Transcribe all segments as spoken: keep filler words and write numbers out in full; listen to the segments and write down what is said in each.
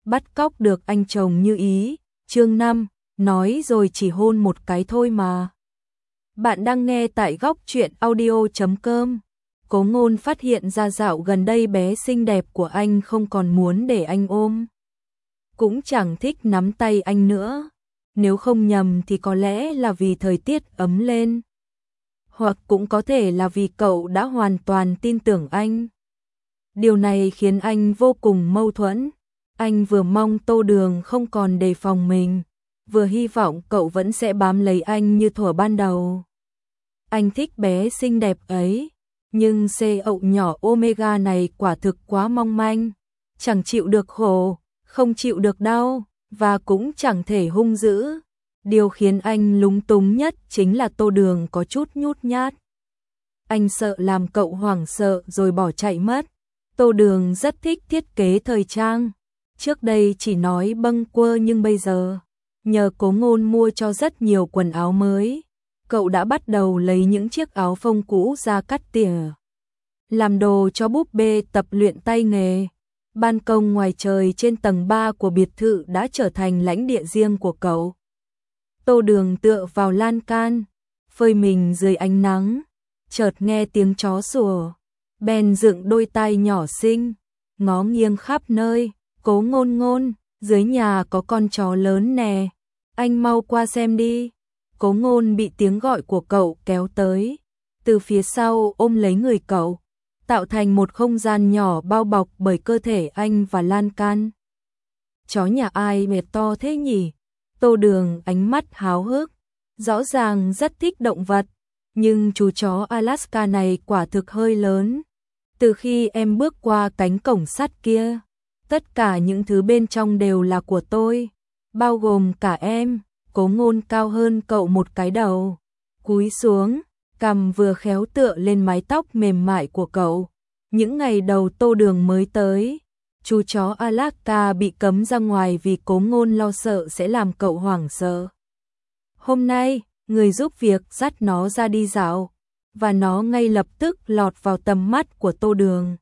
bắt cóc được anh chồng như ý. Chương năm, nói rồi chỉ hôn một cái thôi mà. Bạn đang nghe tại góc truyện audio chấm com. Cố Ngôn phát hiện ra dạo gần đây bé xinh đẹp của anh không còn muốn để anh ôm, cũng chẳng thích nắm tay anh nữa. Nếu không nhầm thì có lẽ là vì thời tiết ấm lên, hoặc cũng có thể là vì cậu đã hoàn toàn tin tưởng anh. Điều này khiến anh vô cùng mâu thuẫn. Anh vừa mong Tô Đường không còn đề phòng mình, vừa hy vọng cậu vẫn sẽ bám lấy anh như thuở ban đầu. Anh thích bé xinh đẹp ấy, nhưng C ậu nhỏ Omega này quả thực quá mong manh, chẳng chịu được khổ, không chịu được đau, và cũng chẳng thể hung dữ. Điều khiến anh lúng túng nhất chính là Tô Đường có chút nhút nhát. Anh sợ làm cậu hoảng sợ rồi bỏ chạy mất. Tô Đường rất thích thiết kế thời trang. Trước đây chỉ nói bâng quơ nhưng bây giờ, nhờ Cố Ngôn mua cho rất nhiều quần áo mới, cậu đã bắt đầu lấy những chiếc áo phông cũ ra cắt tỉa, làm đồ cho búp bê tập luyện tay nghề. Ban công ngoài trời trên tầng ba của biệt thự đã trở thành lãnh địa riêng của cậu. Tô Đường tựa vào lan can, phơi mình dưới ánh nắng, chợt nghe tiếng chó sủa, bèn dựng đôi tai nhỏ xinh, ngó nghiêng khắp nơi. Cố Ngôn Ngôn, dưới nhà có con chó lớn nè, anh mau qua xem đi. Cố Ngôn bị tiếng gọi của cậu kéo tới, từ phía sau ôm lấy người cậu, tạo thành một không gian nhỏ bao bọc bởi cơ thể anh và lan can. Chó nhà ai mệt to thế nhỉ? Tô Đường ánh mắt háo hức, rõ ràng rất thích động vật, nhưng chú chó Alaska này quả thực hơi lớn. Từ khi em bước qua cánh cổng sắt kia, tất cả những thứ bên trong đều là của tôi, bao gồm cả em. Cố Ngôn cao hơn cậu một cái đầu, cúi xuống, cằm vừa khéo tựa lên mái tóc mềm mại của cậu. Những ngày đầu Tô Đường mới tới, chú chó Alaska bị cấm ra ngoài vì Cố Ngôn lo sợ sẽ làm cậu hoảng sợ. Hôm nay, người giúp việc dắt nó ra đi dạo, và nó ngay lập tức lọt vào tầm mắt của Tô Đường.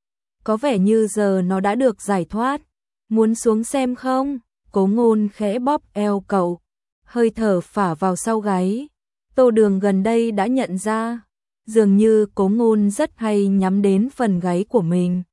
Có vẻ như giờ nó đã được giải thoát. Muốn xuống xem không? Cố Ngôn khẽ bóp eo cậu, hơi thở phả vào sau gáy. Tô Đường gần đây đã nhận ra, dường như Cố Ngôn rất hay nhắm đến phần gáy của mình.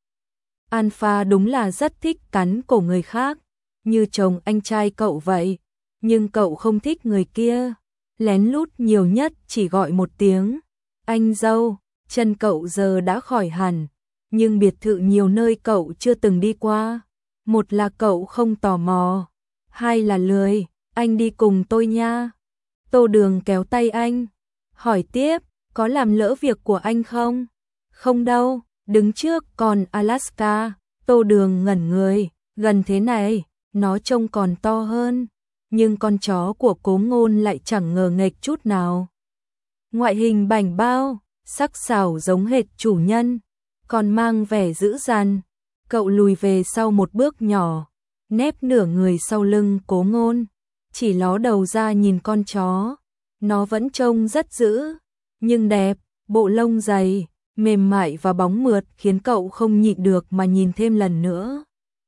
Alpha đúng là rất thích cắn cổ người khác, như chồng anh trai cậu vậy, nhưng cậu không thích người kia. Lén lút nhiều nhất chỉ gọi một tiếng anh dâu. Chân cậu giờ đã khỏi hẳn, nhưng biệt thự nhiều nơi cậu chưa từng đi qua. Một là cậu không tò mò, hai là lười. Anh đi cùng tôi nha. Tô Đường kéo tay anh, hỏi tiếp, có làm lỡ việc của anh không? Không đâu, đứng trước còn Alaska. Tô Đường ngẩn người, gần thế này, nó trông còn to hơn, nhưng con chó của Cố Ngôn lại chẳng ngờ nghệch chút nào. Ngoại hình bảnh bao, sắc sảo giống hệt chủ nhân, còn mang vẻ dữ dằn. Cậu lùi về sau một bước nhỏ, nép nửa người sau lưng Cố Ngôn, chỉ ló đầu ra nhìn con chó. Nó vẫn trông rất dữ, nhưng đẹp, bộ lông dày, mềm mại và bóng mượt khiến cậu không nhịn được mà nhìn thêm lần nữa.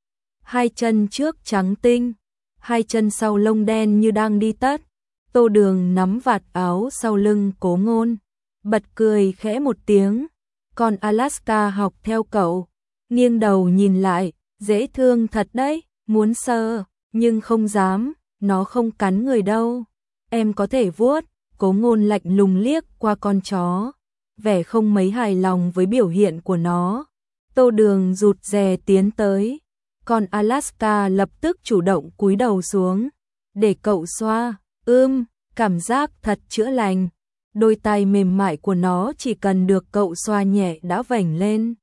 Hai chân trước trắng tinh, hai chân sau lông đen như đang đi tất. Tô Đường nắm vạt áo sau lưng Cố Ngôn, bật cười khẽ một tiếng. Còn Alaska học theo cậu, nghiêng đầu nhìn lại, dễ thương thật đấy, muốn sờ, nhưng không dám, nó không cắn người đâu. Em có thể vuốt. Cố Ngôn lạnh lùng liếc qua con chó, vẻ không mấy hài lòng với biểu hiện của nó. Tô Đường rụt rè tiến tới, còn Alaska lập tức chủ động cúi đầu xuống, để cậu xoa. Ưm, cảm giác thật chữa lành. Đôi tay mềm mại của nó chỉ cần được cậu xoa nhẹ đã vểnh lên.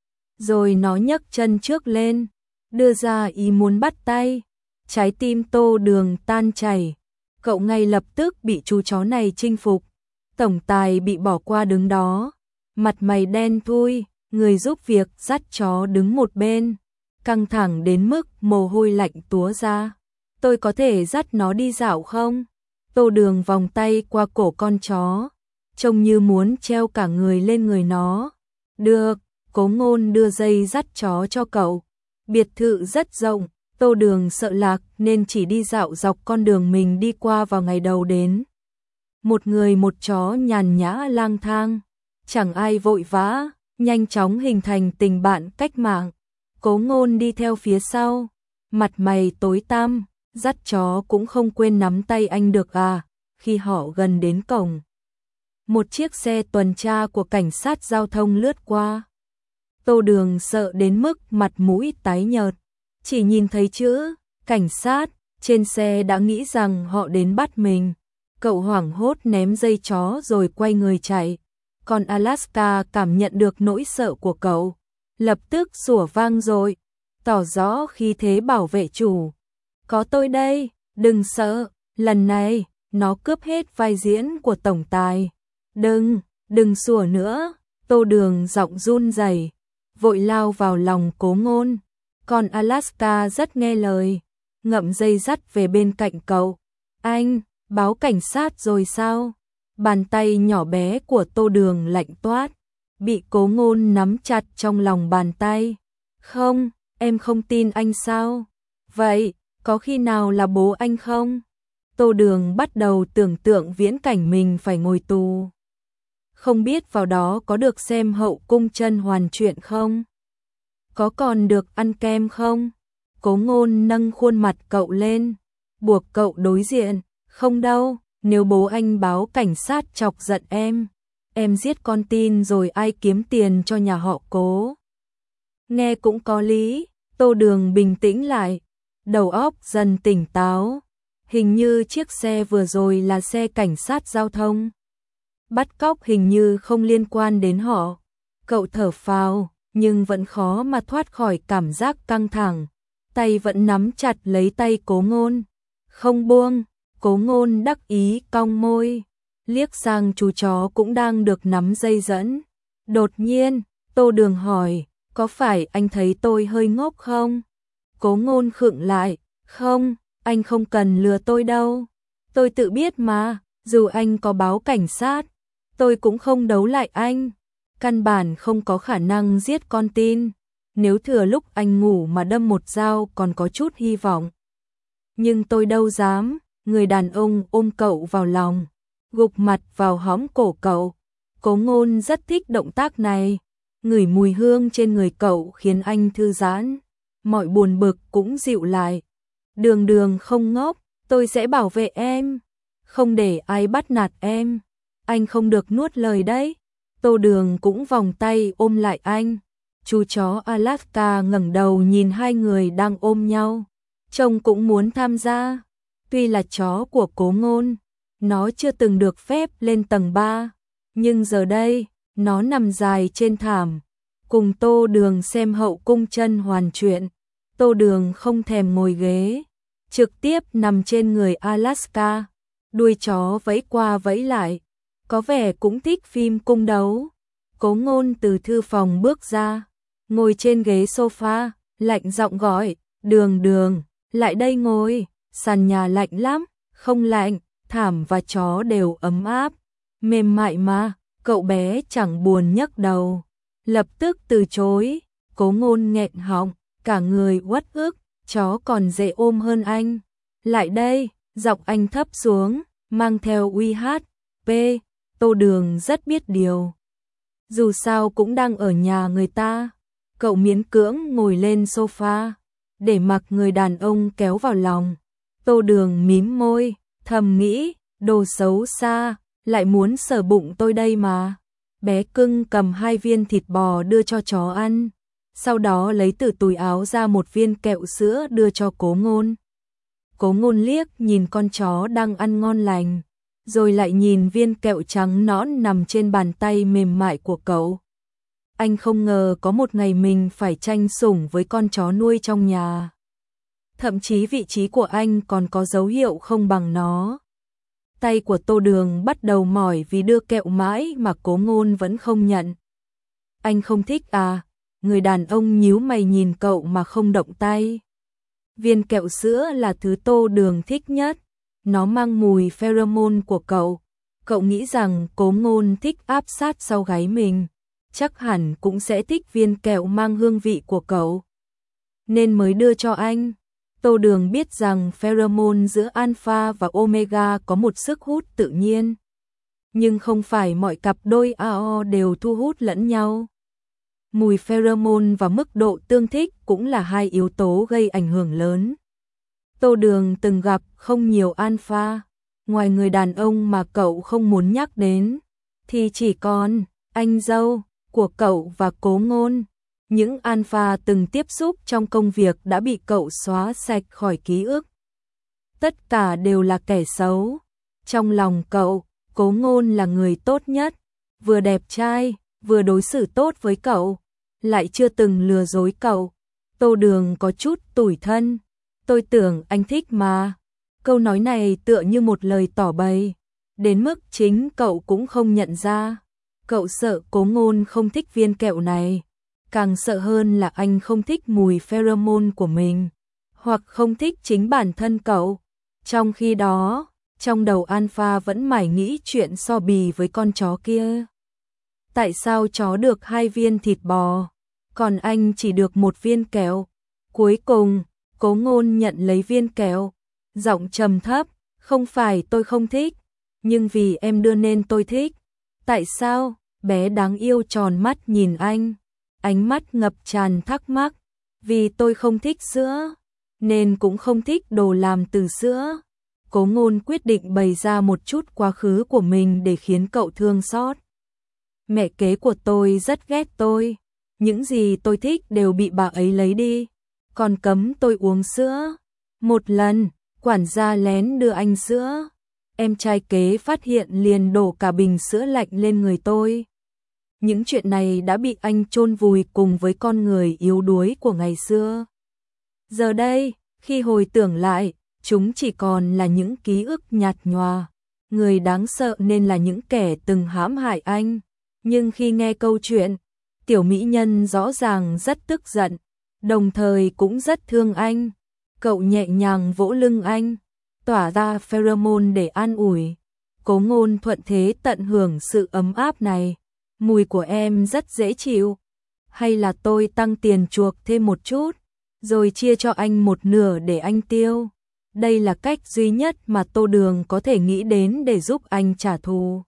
Rồi nó nhấc chân trước lên, đưa ra ý muốn bắt tay. Trái tim Tô Đường tan chảy. Cậu ngay lập tức bị chú chó này chinh phục. Tổng tài bị bỏ qua đứng đó, mặt mày đen thui. Người giúp việc dắt chó đứng một bên, căng thẳng đến mức mồ hôi lạnh túa ra. Tôi có thể dắt nó đi dạo không? Tô Đường vòng tay qua cổ con chó, trông như muốn treo cả người lên người nó. Được. Cố Ngôn đưa dây dắt chó cho cậu. Biệt thự rất rộng, Tô Đường sợ lạc nên chỉ đi dạo dọc con đường mình đi qua vào ngày đầu đến. Một người một chó nhàn nhã lang thang, chẳng ai vội vã, nhanh chóng hình thành tình bạn cách mạng. Cố Ngôn đi theo phía sau, mặt mày tối tăm, dắt chó cũng không quên nắm tay anh được à. Khi họ gần đến cổng, một chiếc xe tuần tra của cảnh sát giao thông lướt qua. Tô Đường sợ đến mức mặt mũi tái nhợt, chỉ nhìn thấy chữ cảnh sát trên xe đã nghĩ rằng họ đến bắt mình. Cậu hoảng hốt ném dây chó rồi quay người chạy. Còn Alaska cảm nhận được nỗi sợ của cậu, lập tức sủa vang rồi, tỏ rõ khí thế bảo vệ chủ. Có tôi đây, đừng sợ, lần này nó cướp hết vai diễn của tổng tài. Đừng, đừng sủa nữa. Tô Đường giọng run rẩy, vội lao vào lòng Cố Ngôn. Còn Alaska rất nghe lời, ngậm dây dắt về bên cạnh cậu. Anh, báo cảnh sát rồi sao? Bàn tay nhỏ bé của Tô Đường lạnh toát, bị Cố Ngôn nắm chặt trong lòng bàn tay. Không, em không tin anh sao? Vậy, có khi nào là bố anh không? Tô Đường bắt đầu tưởng tượng viễn cảnh mình phải ngồi tù. Không biết vào đó có được xem Hậu Cung甄Hoàn truyện không? Có còn được ăn kem không? Cố Ngôn nâng khuôn mặt cậu lên, buộc cậu đối diện. Không đâu, nếu bố anh báo cảnh sát chọc giận em, em giết con tin rồi ai kiếm tiền cho nhà họ Cố? Nghe cũng có lý. Tô Đường bình tĩnh lại, đầu óc dần tỉnh táo. Hình như chiếc xe vừa rồi là xe cảnh sát giao thông. Bắt cóc hình như không liên quan đến họ. Cậu thở phào, nhưng vẫn khó mà thoát khỏi cảm giác căng thẳng. Tay vẫn nắm chặt lấy tay Cố Ngôn. Không buông. Cố Ngôn đắc ý cong môi, liếc sang chú chó cũng đang được nắm dây dẫn. Đột nhiên, Tô Đường hỏi, có phải anh thấy tôi hơi ngốc không? Cố Ngôn khựng lại, không, anh không cần lừa tôi đâu. Tôi tự biết mà, dù anh có báo cảnh sát, tôi cũng không đấu lại anh. Căn bản không có khả năng giết con tin. Nếu thừa lúc anh ngủ mà đâm một dao còn có chút hy vọng. Nhưng tôi đâu dám. Người đàn ông ôm cậu vào lòng, gục mặt vào hõm cổ cậu. Cố Ngôn rất thích động tác này. Ngửi mùi hương trên người cậu khiến anh thư giãn, mọi buồn bực cũng dịu lại. Đường Đường không ngốc, tôi sẽ bảo vệ em, không để ai bắt nạt em. Anh không được nuốt lời đấy. Tô Đường cũng vòng tay ôm lại anh. Chú chó Alaska ngẩng đầu nhìn hai người đang ôm nhau, trông cũng muốn tham gia. Tuy là chó của Cố Ngôn, nó chưa từng được phép lên tầng ba, nhưng giờ đây, nó nằm dài trên thảm, cùng Tô Đường xem Hậu Cung甄Hoàn truyện. Tô Đường không thèm ngồi ghế, trực tiếp nằm trên người Alaska, đuôi chó vẫy qua vẫy lại, có vẻ cũng thích phim cung đấu. Cố Ngôn từ thư phòng bước ra, ngồi trên ghế sofa, lạnh giọng gọi, Đường Đường, lại đây ngồi. Sàn nhà lạnh lắm, không lạnh, thảm và chó đều ấm áp, mềm mại mà. Cậu bé chẳng buồn nhấc đầu, lập tức từ chối. Cố Ngôn nghẹn họng, cả người uất ức, chó còn dễ ôm hơn anh. Lại đây, giọng anh thấp xuống, mang theo uy hát. P. Tô Đường rất biết điều, dù sao cũng đang ở nhà người ta. Cậu miễn cưỡng ngồi lên sofa, để mặc người đàn ông kéo vào lòng. Tô Đường mím môi, thầm nghĩ, đồ xấu xa, lại muốn sờ bụng tôi đây mà. Bé cưng cầm hai viên thịt bò đưa cho chó ăn, sau đó lấy từ túi áo ra một viên kẹo sữa đưa cho Cố Ngôn. Cố Ngôn liếc nhìn con chó đang ăn ngon lành, rồi lại nhìn viên kẹo trắng nõn nằm trên bàn tay mềm mại của cậu. Anh không ngờ có một ngày mình phải tranh sủng với con chó nuôi trong nhà. Thậm chí vị trí của anh còn có dấu hiệu không bằng nó. Tay của Tô Đường bắt đầu mỏi vì đưa kẹo mãi mà Cố Ngôn vẫn không nhận. Anh không thích à? Người đàn ông nhíu mày nhìn cậu mà không động tay. Viên kẹo sữa là thứ Tô Đường thích nhất. Nó mang mùi pheromone của cậu. Cậu nghĩ rằng Cố Ngôn thích áp sát sau gáy mình, chắc hẳn cũng sẽ thích viên kẹo mang hương vị của cậu, nên mới đưa cho anh. Tô Đường biết rằng pheromone giữa alpha và omega có một sức hút tự nhiên, nhưng không phải mọi cặp đôi a o đều thu hút lẫn nhau. Mùi pheromone và mức độ tương thích cũng là hai yếu tố gây ảnh hưởng lớn. Tô Đường từng gặp không nhiều alpha, ngoài người đàn ông mà cậu không muốn nhắc đến, thì chỉ còn anh dâu của cậu và Cố Ngôn. Những alpha từng tiếp xúc trong công việc đã bị cậu xóa sạch khỏi ký ức. Tất cả đều là kẻ xấu. Trong lòng cậu, Cố Ngôn là người tốt nhất, vừa đẹp trai, vừa đối xử tốt với cậu, lại chưa từng lừa dối cậu. Tô Đường có chút tủi thân. Tôi tưởng anh thích mà. Câu nói này tựa như một lời tỏ bày, đến mức chính cậu cũng không nhận ra. Cậu sợ Cố Ngôn không thích viên kẹo này, càng sợ hơn là anh không thích mùi pheromone của mình, hoặc không thích chính bản thân cậu. Trong khi đó, trong đầu alpha vẫn mải nghĩ chuyện so bì với con chó kia. Tại sao chó được hai viên thịt bò, còn anh chỉ được một viên kẹo? Cuối cùng, Cố Ngôn nhận lấy viên kẹo, giọng trầm thấp, không phải tôi không thích, nhưng vì em đưa nên tôi thích. Tại sao? Bé đáng yêu tròn mắt nhìn anh, ánh mắt ngập tràn thắc mắc. Vì tôi không thích sữa, nên cũng không thích đồ làm từ sữa. Cố Ngôn quyết định bày ra một chút quá khứ của mình để khiến cậu thương xót. Mẹ kế của tôi rất ghét tôi, những gì tôi thích đều bị bà ấy lấy đi, còn cấm tôi uống sữa. Một lần, quản gia lén đưa anh sữa, em trai kế phát hiện liền đổ cả bình sữa lạnh lên người tôi. Những chuyện này đã bị anh chôn vùi cùng với con người yếu đuối của ngày xưa. Giờ đây, khi hồi tưởng lại, chúng chỉ còn là những ký ức nhạt nhòa. Người đáng sợ nên là những kẻ từng hãm hại anh. Nhưng khi nghe câu chuyện, tiểu mỹ nhân rõ ràng rất tức giận, đồng thời cũng rất thương anh. Cậu nhẹ nhàng vỗ lưng anh, tỏa ra pheromone để an ủi. Cố Ngôn thuận thế tận hưởng sự ấm áp này. Mùi của em rất dễ chịu. Hay là tôi tăng tiền chuộc thêm một chút, rồi chia cho anh một nửa để anh tiêu. Đây là cách duy nhất mà Tô Đường có thể nghĩ đến để giúp anh trả thù.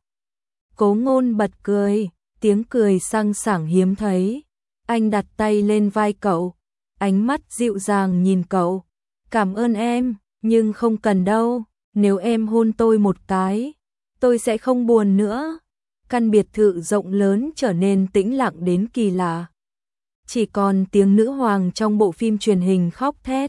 Cố Ngôn bật cười, tiếng cười sang sảng hiếm thấy. Anh đặt tay lên vai cậu, ánh mắt dịu dàng nhìn cậu. Cảm ơn em, nhưng không cần đâu. Nếu em hôn tôi một cái, tôi sẽ không buồn nữa. Căn biệt thự rộng lớn trở nên tĩnh lặng đến kỳ lạ. Chỉ còn tiếng nữ hoàng trong bộ phim truyền hình khóc thét.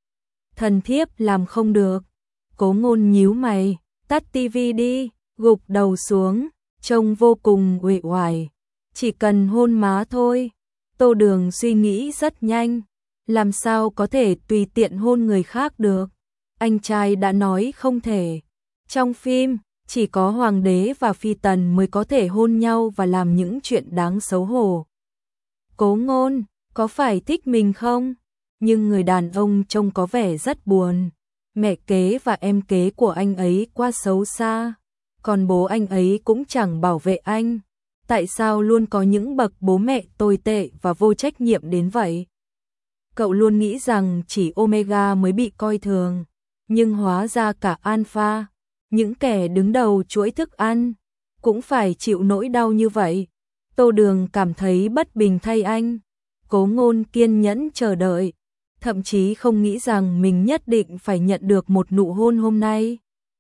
Thần thiếp làm không được. Cố Ngôn nhíu mày, tắt tivi đi, gục đầu xuống, trông vô cùng uể oải. Chỉ cần hôn má thôi. Tô Đường suy nghĩ rất nhanh, làm sao có thể tùy tiện hôn người khác được. Anh trai đã nói không thể. Trong phim, chỉ có hoàng đế và phi tần mới có thể hôn nhau và làm những chuyện đáng xấu hổ. Cố Ngôn, có phải thích mình không? Nhưng người đàn ông trông có vẻ rất buồn. Mẹ kế và em kế của anh ấy quá xấu xa, còn bố anh ấy cũng chẳng bảo vệ anh. Tại sao luôn có những bậc bố mẹ tồi tệ và vô trách nhiệm đến vậy? Cậu luôn nghĩ rằng chỉ Omega mới bị coi thường, nhưng hóa ra cả Alpha, những kẻ đứng đầu chuỗi thức ăn, cũng phải chịu nỗi đau như vậy. Tô Đường cảm thấy bất bình thay anh. Cố Ngôn kiên nhẫn chờ đợi, thậm chí không nghĩ rằng mình nhất định phải nhận được một nụ hôn hôm nay.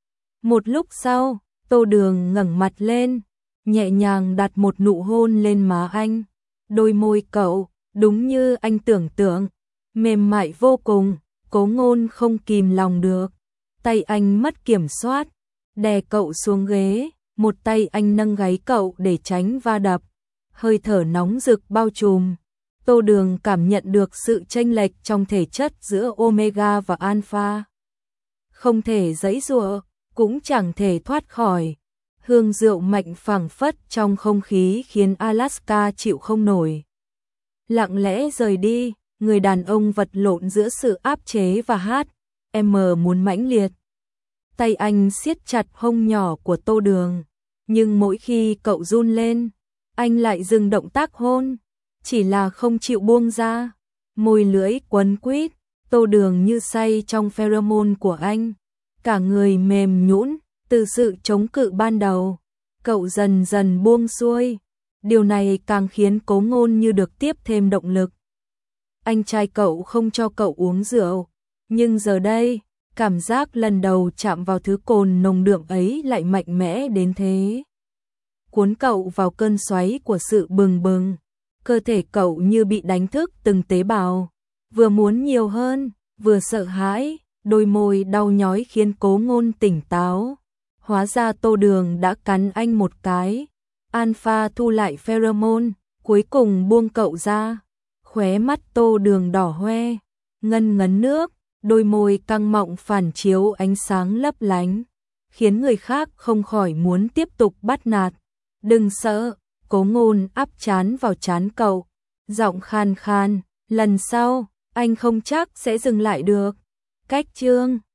Một lúc sau, Tô Đường ngẩng mặt lên, nhẹ nhàng đặt một nụ hôn lên má anh. Đôi môi cậu, đúng như anh tưởng tượng, mềm mại vô cùng. Cố Ngôn không kìm lòng được, tay anh mất kiểm soát, đè cậu xuống ghế, một tay anh nâng gáy cậu để tránh va đập. Hơi thở nóng rực bao trùm. Tô Đường cảm nhận được sự chênh lệch trong thể chất giữa Omega và Alpha. Không thể giãy giụa, cũng chẳng thể thoát khỏi. Hương rượu mạnh phảng phất trong không khí khiến Alaska chịu không nổi. Lặng lẽ rời đi, người đàn ông vật lộn giữa sự áp chế và hát em muốn mãnh liệt. Tay anh siết chặt hông nhỏ của Tô Đường, nhưng mỗi khi cậu run lên, anh lại dừng động tác hôn, chỉ là không chịu buông ra. Môi lưỡi quấn quýt, Tô Đường như say trong pheromone của anh, cả người mềm nhũn, từ sự chống cự ban đầu, cậu dần dần buông xuôi. Điều này càng khiến Cố Ngôn như được tiếp thêm động lực. Anh trai cậu không cho cậu uống rượu, nhưng giờ đây, cảm giác lần đầu chạm vào thứ cồn nồng đượm ấy lại mạnh mẽ đến thế. Cuốn cậu vào cơn xoáy của sự bừng bừng, cơ thể cậu như bị đánh thức từng tế bào, vừa muốn nhiều hơn, vừa sợ hãi, đôi môi đau nhói khiến Cố Ngôn tỉnh táo. Hóa ra Tô Đường đã cắn anh một cái. Alpha thu lại pheromone, cuối cùng buông cậu ra. Khóe mắt Tô Đường đỏ hoe, ngân ngấn nước, đôi môi căng mọng phản chiếu ánh sáng lấp lánh, khiến người khác không khỏi muốn tiếp tục bắt nạt. Đừng sợ, Cố Ngôn áp trán vào trán cậu, giọng khan khan, lần sau, anh không chắc sẽ dừng lại được. Cách chương